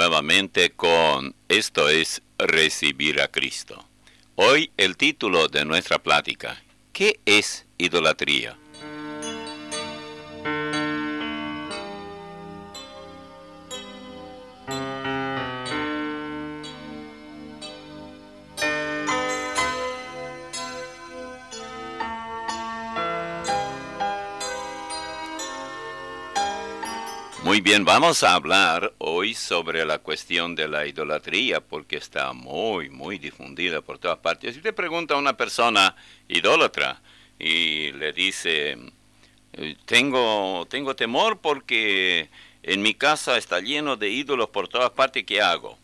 nuevamente con Esto es Recibir a Cristo. Hoy el título de nuestra plática, ¿qué es idolatría? Muy bien, vamos a hablar hoy sobre la cuestión de la idolatría porque está muy difundida por todas partes. Si usted pregunta a una persona idólatra y le dice, tengo temor porque en mi casa está lleno de ídolos por todas partes, ¿qué hago?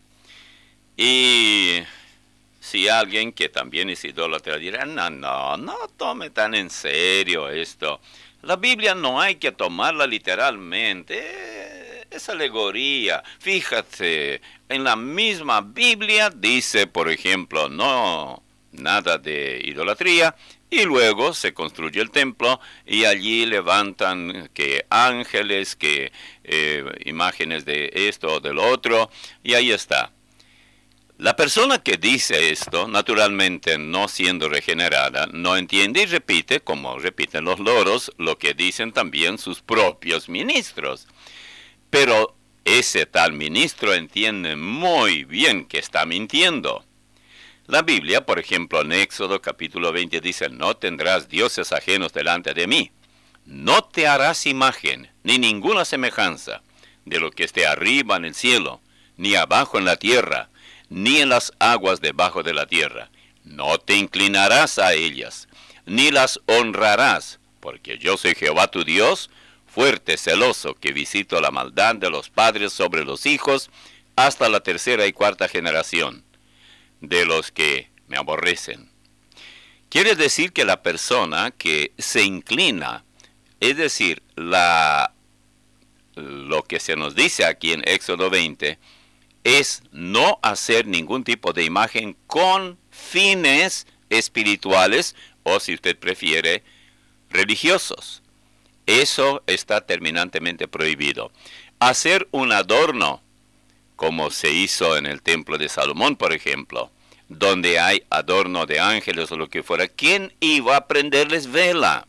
Y si alguien que también es idólatra dirá, no tome tan en serio esto. La Biblia no hay que tomarla literalmente, es alegoría. Fíjate, en la misma Biblia dice, por ejemplo, no nada de idolatría, y luego se construye el templo y allí levantan que ángeles, que imágenes de esto o del otro, y ahí está. La persona que dice esto, naturalmente no siendo regenerada, no entiende y repite, como repiten los loros, lo que dicen también sus propios ministros. Pero ese tal ministro entiende muy bien que está mintiendo. La Biblia, por ejemplo, en Éxodo capítulo 20 dice, no tendrás dioses ajenos delante de mí. No te harás imagen, ni ninguna semejanza, de lo que esté arriba en el cielo, ni abajo en la tierra, ni en las aguas debajo de la tierra. No te inclinarás a ellas, ni las honrarás, porque yo soy Jehová tu Dios, fuerte, celoso, que visito la maldad de los padres sobre los hijos, hasta la tercera y cuarta generación, de los que me aborrecen. Quiere decir que la persona que se inclina, es decir, lo que se nos dice aquí en Éxodo 20, es no hacer ningún tipo de imagen con fines espirituales o, si usted prefiere, religiosos. Eso está terminantemente prohibido. Hacer un adorno, como se hizo en el templo de Salomón, por ejemplo, donde hay adorno de ángeles o lo que fuera, ¿quién iba a prenderles vela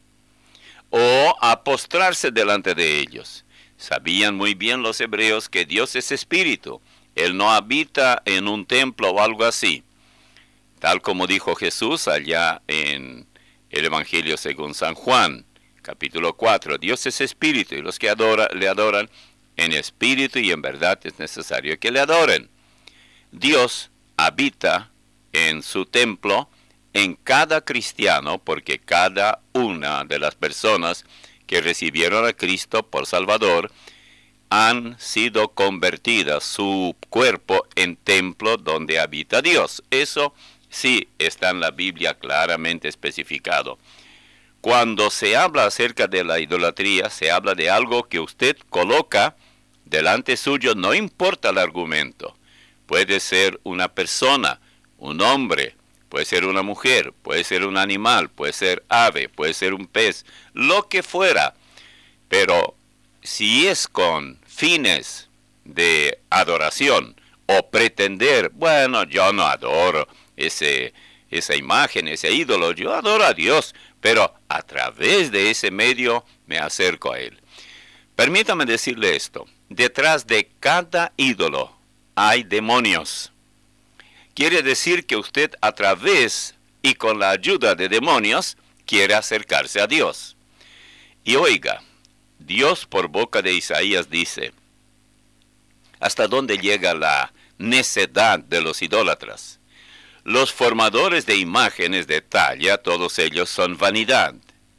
o a postrarse delante de ellos? Sabían muy bien los hebreos que Dios es espíritu. Él no habita en un templo o algo así. Tal como dijo Jesús allá en el Evangelio según San Juan, capítulo 4. Dios es espíritu y los que le adoran en espíritu y en verdad es necesario que le adoren. Dios habita en su templo en cada cristiano porque cada una de las personas que recibieron a Cristo por Salvador han sido convertidas su cuerpo en templo donde habita Dios. Eso sí está en la Biblia claramente especificado. Cuando se habla acerca de la idolatría, se habla de algo que usted coloca delante suyo, no importa el argumento. Puede ser una persona, un hombre, puede ser una mujer, puede ser un animal, puede ser ave, puede ser un pez, lo que fuera. Pero si es con fines de adoración o pretender, bueno, yo no adoro esa imagen, ese ídolo, yo adoro a Dios, pero a través de ese medio me acerco a Él. Permítame decirle esto, detrás de cada ídolo hay demonios. Quiere decir que usted a través y con la ayuda de demonios quiere acercarse a Dios. Y oiga, Dios por boca de Isaías dice, ¿hasta dónde llega la necedad de los idólatras? Los formadores de imágenes de talla, todos ellos son vanidad.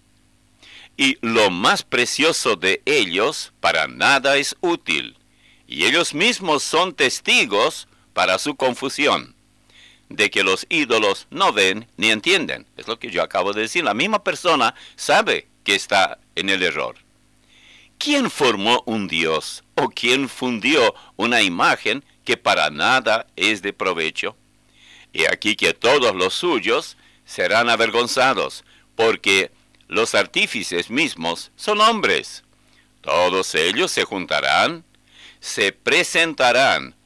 Y lo más precioso de ellos para nada es útil. Y ellos mismos son testigos para su confusión, de que los ídolos no ven ni entienden. Es lo que yo acabo de decir. La misma persona sabe que está en el error. ¿Quién formó un Dios o quién fundió una imagen que para nada es de provecho? Y aquí que todos los suyos serán avergonzados, porque los artífices mismos son hombres. Todos ellos se juntarán, se presentarán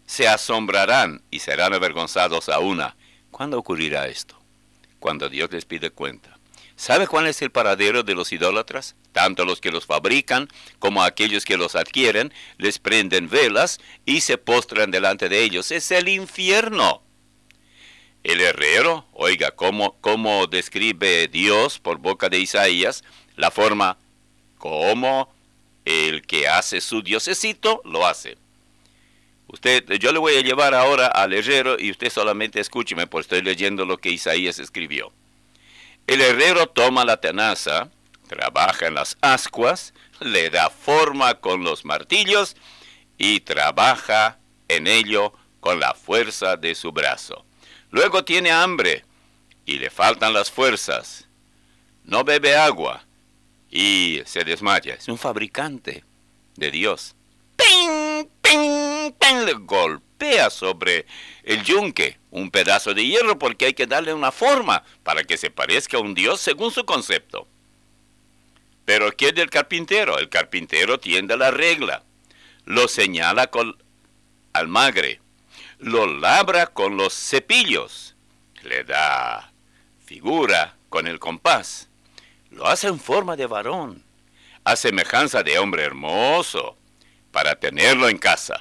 se asombrarán y serán avergonzados a una. ¿Cuándo ocurrirá esto? Cuando Dios les pide cuenta. ¿Sabe cuál es el paradero de los idólatras? Tanto los que los fabrican como aquellos que los adquieren, les prenden velas y se postran delante de ellos. Es el infierno. El herrero, oiga, cómo describe Dios por boca de Isaías, la forma como el que hace su diosecito lo hace. Yo le voy a llevar ahora al herrero y usted solamente escúcheme, porque estoy leyendo lo que Isaías escribió. El herrero toma la tenaza, trabaja en las ascuas, le da forma con los martillos y trabaja en ello con la fuerza de su brazo. Luego tiene hambre y le faltan las fuerzas. No bebe agua y se desmaya. Es un fabricante de Dios. ¡Ping! ¡Ping! ¡Ping! Le golpea sobre el yunque un pedazo de hierro porque hay que darle una forma para que se parezca a un Dios según su concepto. Pero ¿qué es del carpintero? El carpintero tiende la regla, lo señala con almagre, lo labra con los cepillos, le da figura con el compás, lo hace en forma de varón, a semejanza de hombre hermoso, para tenerlo en casa.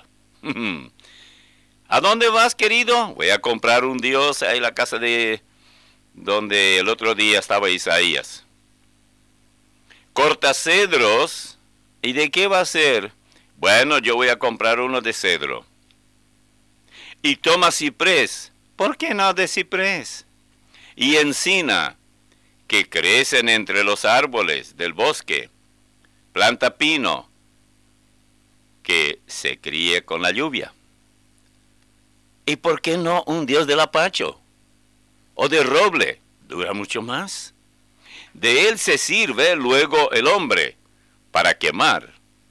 ¿A dónde vas, querido? Voy a comprar un dios ahí en la casa de donde el otro día estaba Isaías. Corta cedros. ¿Y de qué va a ser? Bueno, yo voy a comprar uno de cedro. Y toma ciprés. ¿Por qué no de ciprés? Y encina, que crecen entre los árboles del bosque. Planta pino, que se críe con la lluvia. ¿Y por qué no un dios del apacho? O de roble, dura mucho más. De él se sirve luego el hombre para quemar.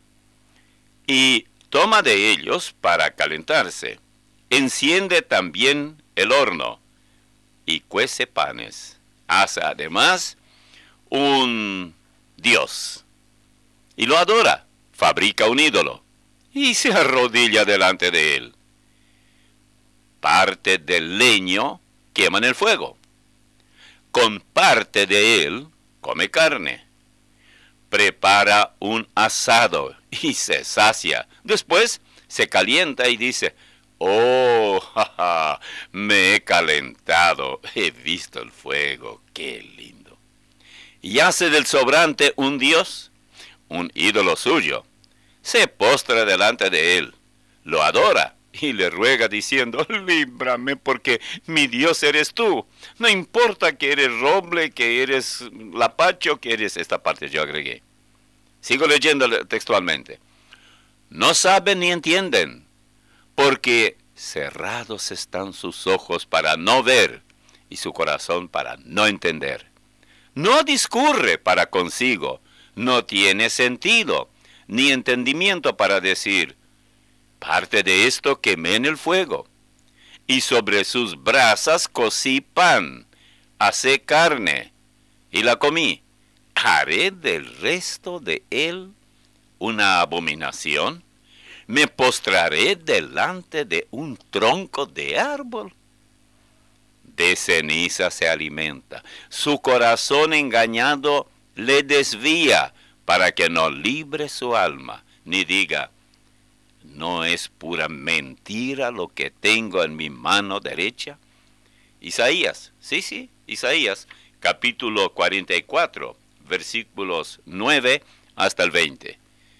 Y toma de ellos para calentarse. Enciende también el horno y cuece panes. Hace además un dios. Y lo adora, fabrica un ídolo y se arrodilla delante de él. Parte del leño quema en el fuego. Con parte de él come carne. Prepara un asado y se sacia. Después se calienta y dice, oh, jaja, me he calentado, he visto el fuego, qué lindo. Y hace del sobrante un dios, un ídolo suyo. Se postra delante de él, lo adora y le ruega diciendo, líbrame porque mi Dios eres tú. No importa que eres roble, que eres lapacho, que eres esta parte yo agregué. Sigo leyendo textualmente. No saben ni entienden, porque cerrados están sus ojos para no ver y su corazón para no entender. No discurre para consigo, no tiene sentido, ni entendimiento para decir, parte de esto quemé en el fuego, y sobre sus brasas cocí pan, asé carne, y la comí. ¿Haré del resto de él una abominación? ¿Me postraré delante de un tronco de árbol? De ceniza se alimenta, su corazón engañado le desvía, para que no libre su alma, ni diga, ¿no es pura mentira lo que tengo en mi mano derecha? Isaías, Isaías, capítulo 44, versículos 9 hasta el 20.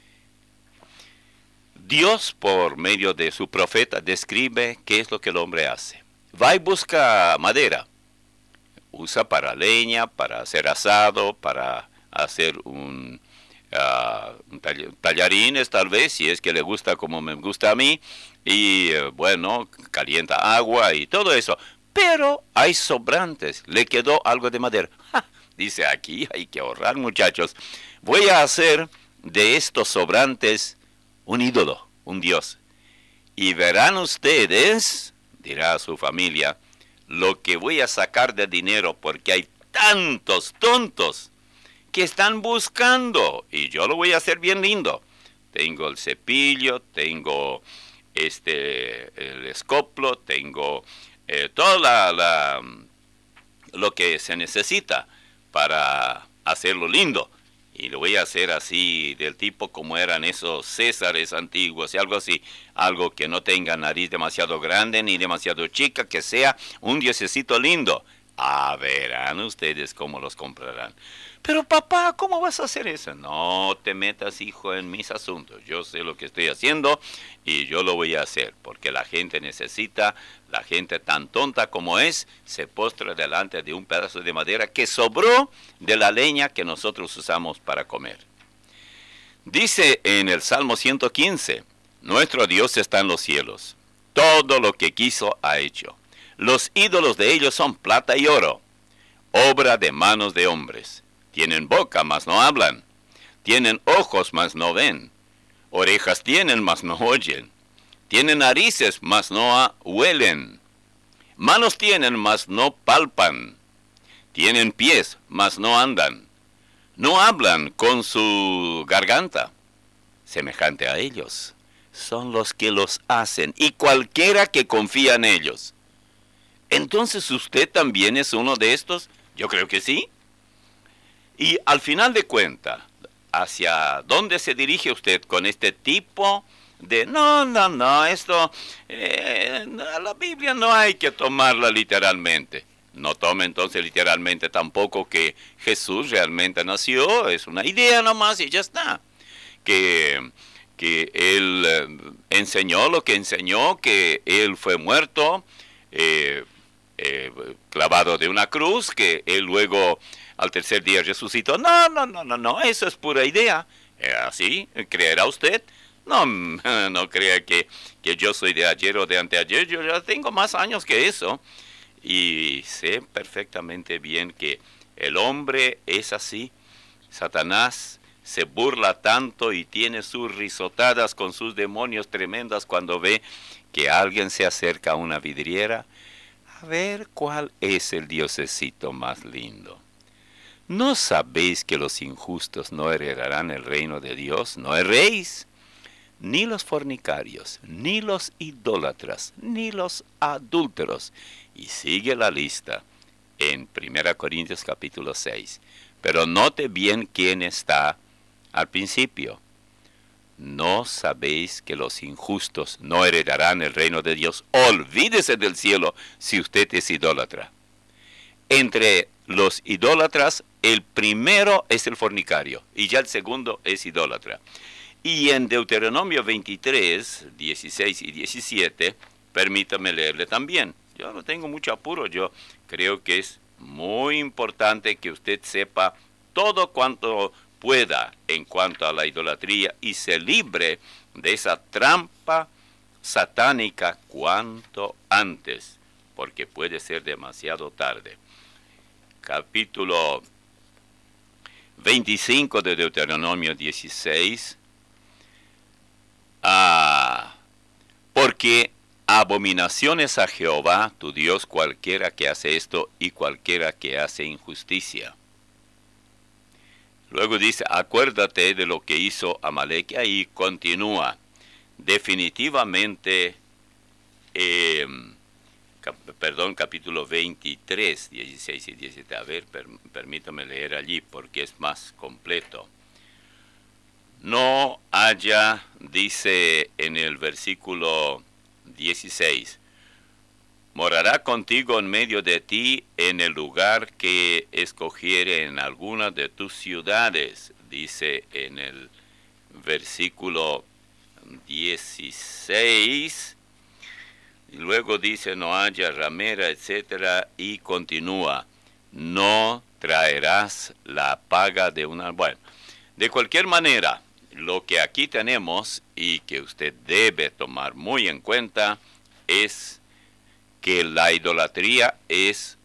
Dios, por medio de su profeta, describe qué es lo que el hombre hace. Va y busca madera. Usa para leña, para hacer asado, para hacer tallarines tal vez, si es que le gusta como me gusta a mí, y bueno, calienta agua y todo eso, pero hay sobrantes, le quedó algo de madera. ¡Ja! Dice, aquí hay que ahorrar, muchachos, voy a hacer de estos sobrantes un ídolo, un dios, y verán ustedes, dirá a su familia, lo que voy a sacar de dinero, porque hay tantos tontos que están buscando, y yo lo voy a hacer bien lindo. Tengo el cepillo, tengo el escoplo, tengo todo lo que se necesita para hacerlo lindo. Y lo voy a hacer así, del tipo como eran esos césares antiguos y algo así. Algo que no tenga nariz demasiado grande ni demasiado chica, que sea un diosecito lindo. Ah, verán ustedes cómo los comprarán. Pero papá, ¿cómo vas a hacer eso? No te metas, hijo, en mis asuntos. Yo sé lo que estoy haciendo y yo lo voy a hacer. Porque la gente necesita, la gente tan tonta como es, se postra delante de un pedazo de madera que sobró de la leña que nosotros usamos para comer. Dice en el Salmo 115, nuestro Dios está en los cielos. Todo lo que quiso ha hecho. Los ídolos de ellos son plata y oro, obra de manos de hombres. Tienen boca, mas no hablan. Tienen ojos, mas no ven. Orejas tienen, mas no oyen. Tienen narices, mas no huelen. Manos tienen, mas no palpan. Tienen pies, mas no andan. No hablan con su garganta. Semejante a ellos son los que los hacen, y cualquiera que confía en ellos. Entonces, ¿usted también es uno de estos? Yo creo que sí. Y al final de cuentas, ¿hacia dónde se dirige usted con este tipo de no, esto, la Biblia no hay que tomarla literalmente? No tome entonces literalmente tampoco que Jesús realmente nació, es una idea nomás y ya está. Que Él enseñó lo que enseñó, que Él fue muerto, clavado de una cruz, que Él luego al tercer día resucitó. No, eso es pura idea. ¿Así? ¿Creerá usted? No, no crea que yo soy de ayer o de anteayer, yo ya tengo más años que eso. Y sé perfectamente bien que el hombre es así. Satanás se burla tanto y tiene sus risotadas con sus demonios tremendas cuando ve que alguien se acerca a una vidriera. A ver cuál es el diosecito más lindo. ¿No sabéis que los injustos no heredarán el reino de Dios? No erréis. Ni los fornicarios, ni los idólatras, ni los adúlteros. Y sigue la lista en 1 Corintios capítulo 6. Pero note bien quién está al principio. ¿No sabéis que los injustos no heredarán el reino de Dios? Olvídese del cielo si usted es idólatra. Entre los idólatras, el primero es el fornicario y ya el segundo es idólatra. Y en Deuteronomio 23, 16 y 17, permítame leerle también. Yo no tengo mucho apuro, yo creo que es muy importante que usted sepa todo cuanto pueda en cuanto a la idolatría y se libre de esa trampa satánica cuanto antes, porque puede ser demasiado tarde. Capítulo 25 de Deuteronomio 16. Porque abominaciones a Jehová, tu Dios, cualquiera que hace esto y cualquiera que hace injusticia. Luego dice, acuérdate de lo que hizo Amalek, y ahí continúa. Definitivamente, capítulo 23, 16 y 17. A ver, permítame leer allí porque es más completo. No haya, dice en el versículo 16, morará contigo en medio de ti en el lugar que escogiere en alguna de tus ciudades, dice en el versículo 16, y luego dice no haya ramera, etcétera, y continúa, no traerás la paga de una... Bueno, de cualquier manera, lo que aquí tenemos y que usted debe tomar muy en cuenta es que la idolatría es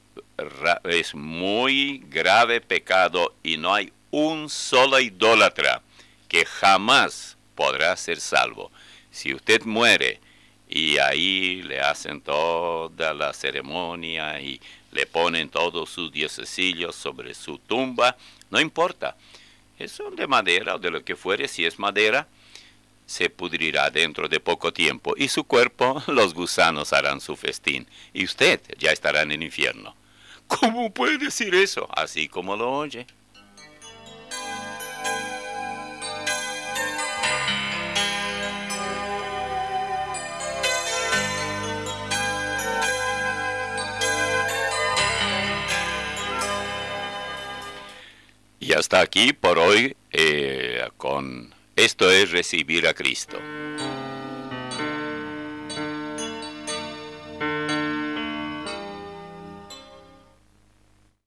muy grave pecado y no hay un solo idólatra que jamás podrá ser salvo. Si usted muere y ahí le hacen toda la ceremonia y le ponen todos sus diosecillos sobre su tumba, no importa. Son de madera o de lo que fuere, si es madera, se pudrirá dentro de poco tiempo, y su cuerpo los gusanos harán su festín, y usted ya estará en el infierno. ¿Cómo puede decir eso? Así como lo oye. Y hasta aquí por hoy con Esto es Recibir a Cristo.